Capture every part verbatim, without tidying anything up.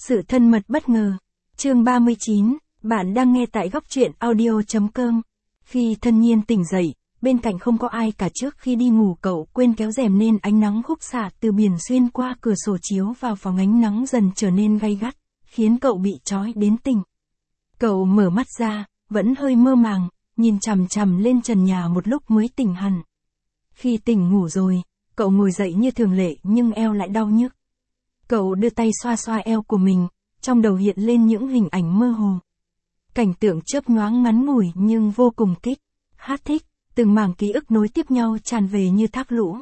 Sự thân mật bất ngờ. Chương ba mươi chín, bạn đang nghe tại góc truyện audio.com. Khi Thân Nhiên tỉnh dậy, bên cạnh không có ai cả. Trước khi đi ngủ cậu quên kéo rèm nên ánh nắng khúc xạ từ biển xuyên qua cửa sổ chiếu vào phòng, ánh nắng dần trở nên gay gắt, khiến cậu bị chói đến tỉnh. Cậu mở mắt ra, vẫn hơi mơ màng, nhìn chằm chằm lên trần nhà một lúc mới tỉnh hẳn. Khi tỉnh ngủ rồi, cậu ngồi dậy như thường lệ nhưng eo lại đau nhức. Cậu đưa tay xoa xoa eo của mình, trong đầu hiện lên những hình ảnh mơ hồ. Cảnh tượng chớp nhoáng ngắn ngủi nhưng vô cùng kích, hát thích, từng mảng ký ức nối tiếp nhau tràn về như thác lũ.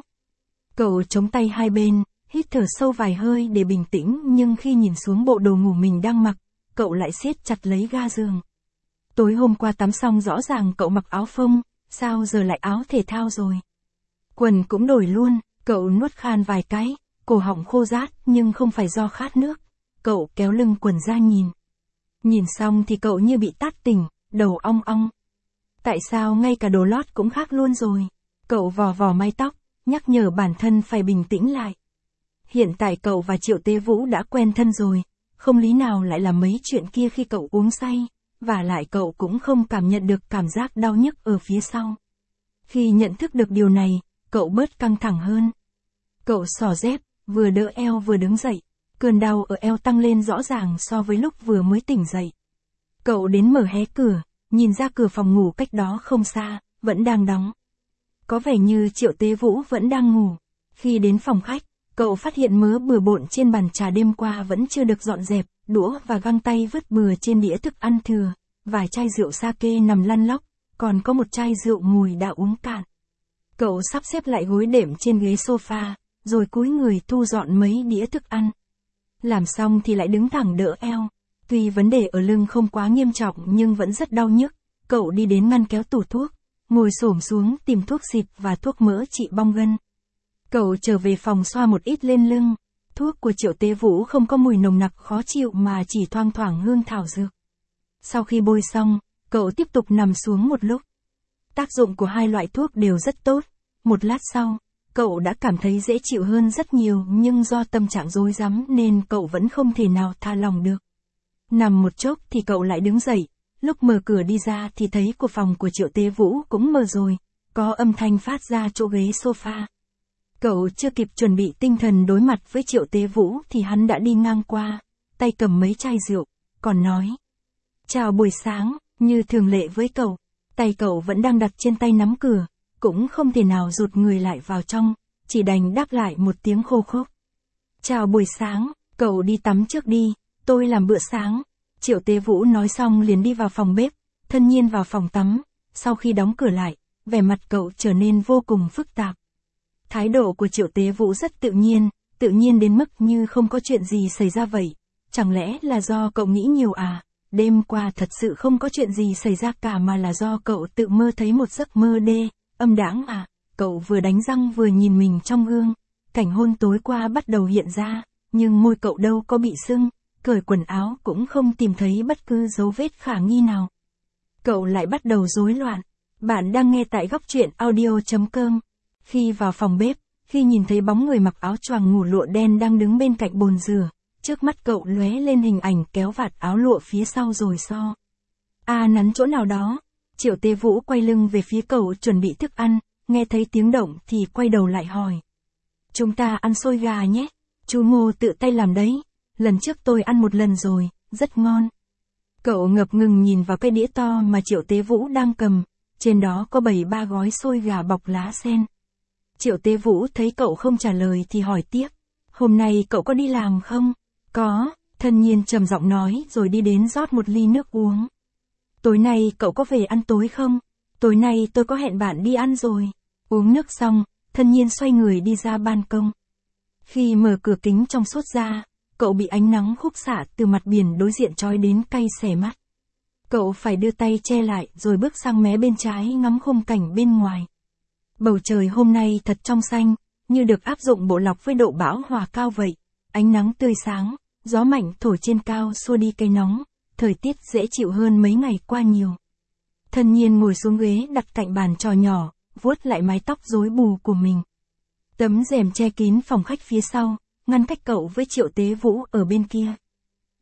Cậu chống tay hai bên, hít thở sâu vài hơi để bình tĩnh, nhưng khi nhìn xuống bộ đồ ngủ mình đang mặc, cậu lại siết chặt lấy ga giường. Tối hôm qua tắm xong rõ ràng cậu mặc áo phông, sao giờ lại áo thể thao rồi? Quần cũng đổi luôn, cậu nuốt khan vài cái, cổ họng khô rát nhưng không phải do khát nước. Cậu kéo lưng quần ra nhìn. Nhìn xong thì cậu như bị tát tỉnh, đầu ong ong. Tại sao ngay cả đồ lót cũng khác luôn rồi? Cậu vò vò mái tóc, nhắc nhở bản thân phải bình tĩnh lại. Hiện tại cậu và Triệu Tế Vũ đã quen thân rồi, không lý nào lại làm mấy chuyện kia khi cậu uống say, và lại cậu cũng không cảm nhận được cảm giác đau nhức ở phía sau. Khi nhận thức được điều này, cậu bớt căng thẳng hơn. Cậu xỏ dép, vừa đỡ eo vừa đứng dậy. Cơn đau ở eo tăng lên rõ ràng so với lúc vừa mới tỉnh dậy. Cậu đến mở hé cửa, nhìn ra cửa phòng ngủ cách đó không xa, vẫn đang đóng. Có vẻ như Triệu Tế Vũ vẫn đang ngủ. Khi đến phòng khách, cậu phát hiện mớ bừa bộn trên bàn trà đêm qua vẫn chưa được dọn dẹp, đũa và găng tay vứt bừa trên đĩa thức ăn thừa, vài chai rượu sake nằm lăn lóc, còn có một chai rượu mùi đã uống cạn. Cậu sắp xếp lại gối đệm trên ghế sofa, rồi cúi người thu dọn mấy đĩa thức ăn. Làm xong thì lại đứng thẳng đỡ eo. Tuy vấn đề ở lưng không quá nghiêm trọng nhưng vẫn rất đau nhức. Cậu đi đến ngăn kéo tủ thuốc, ngồi xổm xuống tìm thuốc xịt và thuốc mỡ trị bong gân. Cậu trở về phòng xoa một ít lên lưng. Thuốc của Triệu Tế Vũ không có mùi nồng nặc khó chịu mà chỉ thoang thoảng hương thảo dược. Sau khi bôi xong, cậu tiếp tục nằm xuống một lúc. Tác dụng của hai loại thuốc đều rất tốt. Một lát sau, cậu đã cảm thấy dễ chịu hơn rất nhiều, nhưng do tâm trạng rối rắm nên cậu vẫn không thể nào tha lòng được. Nằm một chốc thì cậu lại đứng dậy, lúc mở cửa đi ra thì thấy của phòng của Triệu Tế Vũ cũng mở rồi, có âm thanh phát ra chỗ ghế sofa. Cậu chưa kịp chuẩn bị tinh thần đối mặt với Triệu Tế Vũ thì hắn đã đi ngang qua, tay cầm mấy chai rượu, còn nói: "Chào buổi sáng", như thường lệ với cậu. Tay cậu vẫn đang đặt trên tay nắm cửa, cũng không thể nào rụt người lại vào trong, chỉ đành đáp lại một tiếng khô khốc. "Chào buổi sáng, cậu đi tắm trước đi, tôi làm bữa sáng." Triệu Tế Vũ nói xong liền đi vào phòng bếp, Thân Nhiên vào phòng tắm. Sau khi đóng cửa lại, vẻ mặt cậu trở nên vô cùng phức tạp. Thái độ của Triệu Tế Vũ rất tự nhiên, tự nhiên đến mức như không có chuyện gì xảy ra vậy. Chẳng lẽ là do cậu nghĩ nhiều à? Đêm qua thật sự không có chuyện gì xảy ra cả mà là do cậu tự mơ thấy một giấc mơ đê, âm đãng à? Cậu vừa đánh răng vừa nhìn mình trong gương, cảnh hôn tối qua bắt đầu hiện ra, nhưng môi cậu đâu có bị sưng, cởi quần áo cũng không tìm thấy bất cứ dấu vết khả nghi nào. Cậu lại bắt đầu rối loạn. Bạn đang nghe tại góc truyện audio.com. Khi vào phòng bếp, khi nhìn thấy bóng người mặc áo choàng ngủ lụa đen đang đứng bên cạnh bồn rửa, trước mắt cậu lóe lên hình ảnh kéo vạt áo lụa phía sau rồi so. "À, nắn chỗ nào đó?" Triệu Tế Vũ quay lưng về phía cậu chuẩn bị thức ăn, nghe thấy tiếng động thì quay đầu lại hỏi: "Chúng ta ăn xôi gà nhé, chú Ngô tự tay làm đấy, lần trước tôi ăn một lần rồi, rất ngon." Cậu ngập ngừng nhìn vào cái đĩa to mà Triệu Tế Vũ đang cầm, trên đó có bảy ba gói xôi gà bọc lá sen. Triệu Tế Vũ thấy cậu không trả lời thì hỏi tiếp: "Hôm nay cậu có đi làm không?" "Có", Thân Nhiên trầm giọng nói rồi đi đến rót một ly nước uống. "Tối nay cậu có về ăn tối không?" "Tối nay tôi có hẹn bạn đi ăn rồi." Uống nước xong, Thân Nhiên xoay người đi ra ban công. Khi mở cửa kính trong suốt ra, cậu bị ánh nắng khúc xạ từ mặt biển đối diện chói đến cay xẻ mắt. Cậu phải đưa tay che lại rồi bước sang mé bên trái ngắm khung cảnh bên ngoài. Bầu trời hôm nay thật trong xanh, như được áp dụng bộ lọc với độ bão hòa cao vậy. Ánh nắng tươi sáng, gió mạnh thổi trên cao xua đi cái nóng, thời tiết dễ chịu hơn mấy ngày qua nhiều. Thân Nhiên ngồi xuống ghế đặt cạnh bàn trò nhỏ, vuốt lại mái tóc rối bù của mình. Tấm rèm che kín phòng khách phía sau, ngăn cách cậu với Triệu Tế Vũ ở bên kia.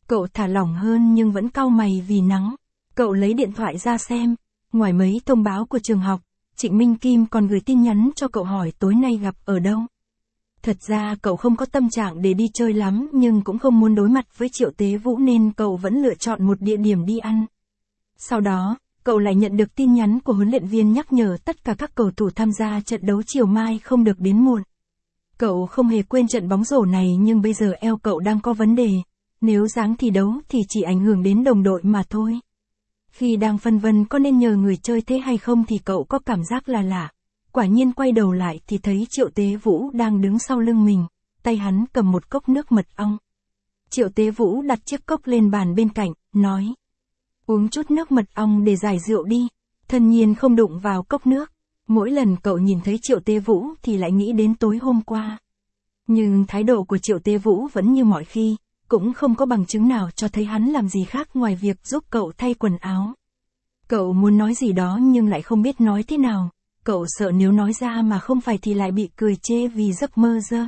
Cậu thả lỏng hơn nhưng vẫn cau mày vì nắng. Cậu lấy điện thoại ra xem. Ngoài mấy thông báo của trường học, Trịnh Minh Kim còn gửi tin nhắn cho cậu hỏi tối nay gặp ở đâu. Thật ra cậu không có tâm trạng để đi chơi lắm nhưng cũng không muốn đối mặt với Triệu Tế Vũ nên cậu vẫn lựa chọn một địa điểm đi ăn. Sau đó, cậu lại nhận được tin nhắn của huấn luyện viên nhắc nhở tất cả các cầu thủ tham gia trận đấu chiều mai không được đến muộn. Cậu không hề quên trận bóng rổ này nhưng bây giờ eo cậu đang có vấn đề. Nếu giáng thi đấu thì chỉ ảnh hưởng đến đồng đội mà thôi. Khi đang phân vân có nên nhờ người chơi thế hay không thì cậu có cảm giác là lạ. Quả nhiên quay đầu lại thì thấy Triệu Tế Vũ đang đứng sau lưng mình, tay hắn cầm một cốc nước mật ong. Triệu Tế Vũ đặt chiếc cốc lên bàn bên cạnh, nói. Uống chút nước mật ong để giải rượu đi. Thân Nhiên không đụng vào cốc nước. Mỗi lần cậu nhìn thấy Triệu Tế Vũ thì lại nghĩ đến tối hôm qua. Nhưng thái độ của Triệu Tế Vũ vẫn như mọi khi, cũng không có bằng chứng nào cho thấy hắn làm gì khác ngoài việc giúp cậu thay quần áo. Cậu muốn nói gì đó nhưng lại không biết nói thế nào. Cậu sợ nếu nói ra mà không phải thì lại bị cười chê vì giấc mơ dơ.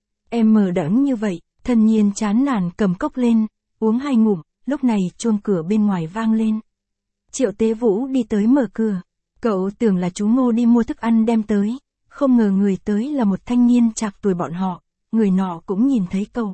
Em mờ đẫn như vậy, Thân Nhiên chán nản cầm cốc lên, uống hai ngụm, lúc này chuông cửa bên ngoài vang lên. Triệu Tế Vũ đi tới mở cửa. Cậu tưởng là chú Ngô đi mua thức ăn đem tới, không ngờ người tới là một thanh niên trạc tuổi bọn họ, người nọ cũng nhìn thấy cậu.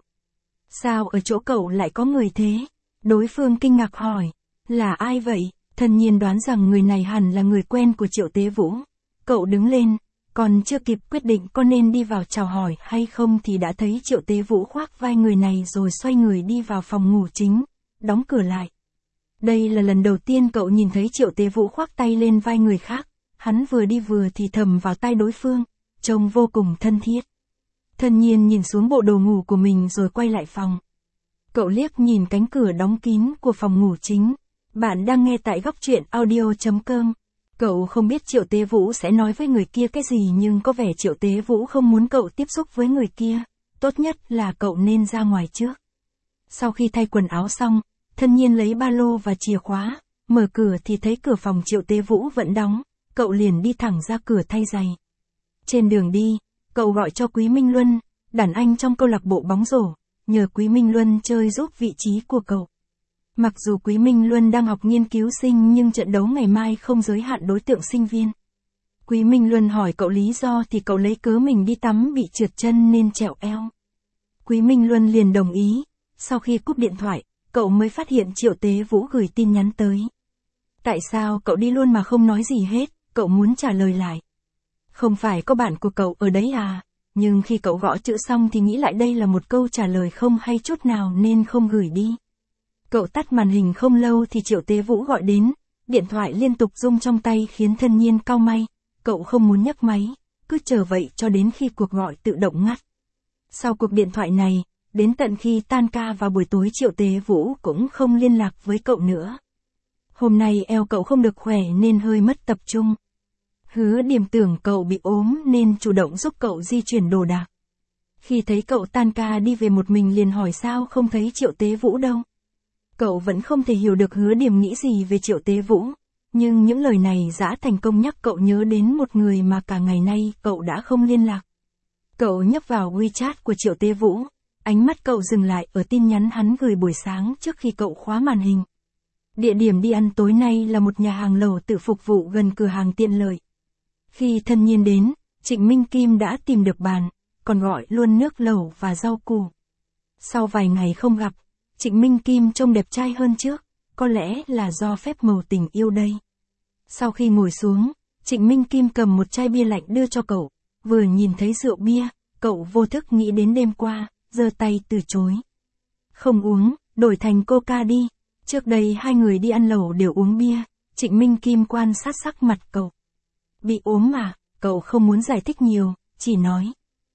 Sao ở chỗ cậu lại có người thế? Đối phương kinh ngạc hỏi, là ai vậy? Thân Nhiên đoán rằng người này hẳn là người quen của Triệu Tế Vũ. Cậu đứng lên, còn chưa kịp quyết định có nên đi vào chào hỏi hay không thì đã thấy Triệu Tế Vũ khoác vai người này rồi xoay người đi vào phòng ngủ chính, đóng cửa lại. Đây là lần đầu tiên cậu nhìn thấy Triệu Tế Vũ khoác tay lên vai người khác, hắn vừa đi vừa thì thầm vào tai đối phương, trông vô cùng thân thiết. Thân Nhiên nhìn xuống bộ đồ ngủ của mình rồi quay lại phòng. Cậu liếc nhìn cánh cửa đóng kín của phòng ngủ chính. Bạn đang nghe tại góc truyện audio chấm com. Cậu không biết Triệu Tế Vũ sẽ nói với người kia cái gì nhưng có vẻ Triệu Tế Vũ không muốn cậu tiếp xúc với người kia. Tốt nhất là cậu nên ra ngoài trước. Sau khi thay quần áo xong, Thân Nhiên lấy ba lô và chìa khóa, mở cửa thì thấy cửa phòng Triệu Tế Vũ vẫn đóng, cậu liền đi thẳng ra cửa thay giày. Trên đường đi, cậu gọi cho Quý Minh Luân, đàn anh trong câu lạc bộ bóng rổ, nhờ Quý Minh Luân chơi giúp vị trí của cậu. Mặc dù Quý Minh Luân đang học nghiên cứu sinh nhưng trận đấu ngày mai không giới hạn đối tượng sinh viên. Quý Minh Luân hỏi cậu lý do thì cậu lấy cớ mình đi tắm bị trượt chân nên trẹo eo. Quý Minh Luân liền đồng ý, sau khi cúp điện thoại, cậu mới phát hiện Triệu Tế Vũ gửi tin nhắn tới. Tại sao cậu đi luôn mà không nói gì hết, cậu muốn trả lời lại. Không phải có bạn của cậu ở đấy à, nhưng khi cậu gõ chữ xong thì nghĩ lại đây là một câu trả lời không hay chút nào nên không gửi đi. Cậu tắt màn hình không lâu thì Triệu Tế Vũ gọi đến, điện thoại liên tục rung trong tay khiến Thân Nhiên cau mày, cậu không muốn nhấc máy, cứ chờ vậy cho đến khi cuộc gọi tự động ngắt. Sau cuộc điện thoại này, đến tận khi tan ca vào buổi tối Triệu Tế Vũ cũng không liên lạc với cậu nữa. Hôm nay eo cậu không được khỏe nên hơi mất tập trung. Hứa Điềm tưởng cậu bị ốm nên chủ động giúp cậu di chuyển đồ đạc. Khi thấy cậu tan ca đi về một mình liền hỏi sao không thấy Triệu Tế Vũ đâu. Cậu vẫn không thể hiểu được Hứa Điềm nghĩ gì về Triệu Tế Vũ, nhưng những lời này đã thành công nhắc cậu nhớ đến một người mà cả ngày nay cậu đã không liên lạc. Cậu nhấp vào WeChat của Triệu Tế Vũ, ánh mắt cậu dừng lại ở tin nhắn hắn gửi buổi sáng trước khi cậu khóa màn hình. Địa điểm đi ăn tối nay là một nhà hàng lẩu tự phục vụ gần cửa hàng tiện lợi. Khi Thân Nhiên đến, Trịnh Minh Kim đã tìm được bàn, còn gọi luôn nước lẩu và rau củ. Sau vài ngày không gặp, Trịnh Minh Kim trông đẹp trai hơn trước, có lẽ là do phép màu tình yêu đây. Sau khi ngồi xuống, Trịnh Minh Kim cầm một chai bia lạnh đưa cho cậu, vừa nhìn thấy rượu bia, cậu vô thức nghĩ đến đêm qua, giơ tay từ chối. Không uống, đổi thành coca đi, trước đây hai người đi ăn lẩu đều uống bia, Trịnh Minh Kim quan sát sắc mặt cậu. Bị ốm mà, cậu không muốn giải thích nhiều, chỉ nói.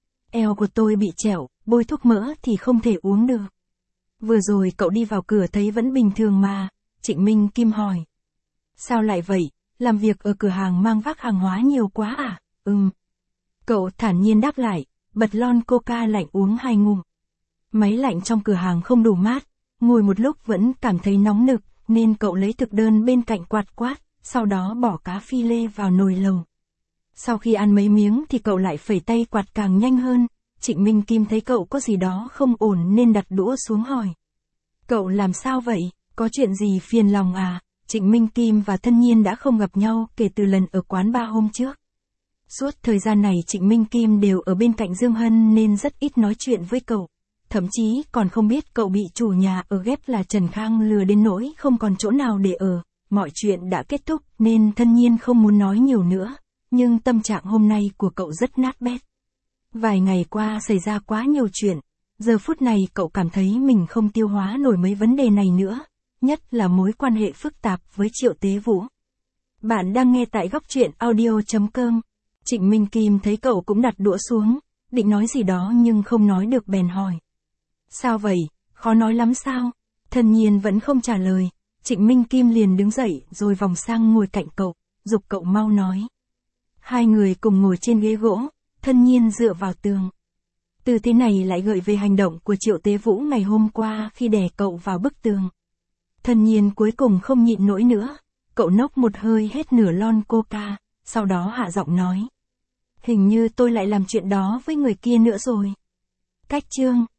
Eo của tôi bị trẹo, bôi thuốc mỡ thì không thể uống được. Vừa rồi cậu đi vào cửa thấy vẫn bình thường mà, Trịnh Minh Kim hỏi. Sao lại vậy, làm việc ở cửa hàng mang vác hàng hóa nhiều quá à? Ừm. Cậu thản nhiên đáp lại, bật lon coca lạnh uống hai ngụm. Máy lạnh trong cửa hàng không đủ mát, ngồi một lúc vẫn cảm thấy nóng nực, nên cậu lấy thực đơn bên cạnh quạt quát, sau đó bỏ cá phi lê vào nồi lẩu. Sau khi ăn mấy miếng thì cậu lại phẩy tay quạt càng nhanh hơn, Trịnh Minh Kim thấy cậu có gì đó không ổn nên đặt đũa xuống hỏi. Cậu làm sao vậy, có chuyện gì phiền lòng à? Trịnh Minh Kim và Thân Nhiên đã không gặp nhau kể từ lần ở quán bar hôm trước. Suốt thời gian này Trịnh Minh Kim đều ở bên cạnh Dương Hân nên rất ít nói chuyện với cậu. Thậm chí còn không biết cậu bị chủ nhà ở ghép là Trần Khang lừa đến nỗi không còn chỗ nào để ở. Mọi chuyện đã kết thúc nên Thân Nhiên không muốn nói nhiều nữa. Nhưng tâm trạng hôm nay của cậu rất nát bét. Vài ngày qua xảy ra quá nhiều chuyện. Giờ phút này cậu cảm thấy mình không tiêu hóa nổi mấy vấn đề này nữa. Nhất là mối quan hệ phức tạp với Triệu Tế Vũ. Bạn đang nghe tại góc truyện audio chấm com. Trịnh Minh Kim thấy cậu cũng đặt đũa xuống, định nói gì đó nhưng không nói được bèn hỏi. Sao vậy, khó nói lắm sao? Thân Nhiên vẫn không trả lời, Trịnh Minh Kim liền đứng dậy rồi vòng sang ngồi cạnh cậu, giục cậu mau nói. Hai người cùng ngồi trên ghế gỗ, Thân Nhiên dựa vào tường. Từ thế này lại gợi về hành động của Triệu Tế Vũ ngày hôm qua khi đè cậu vào bức tường. Thân Nhiên cuối cùng không nhịn nổi nữa, cậu nốc một hơi hết nửa lon coca, sau đó hạ giọng nói. Hình như tôi lại làm chuyện đó với người kia nữa rồi. Cách chương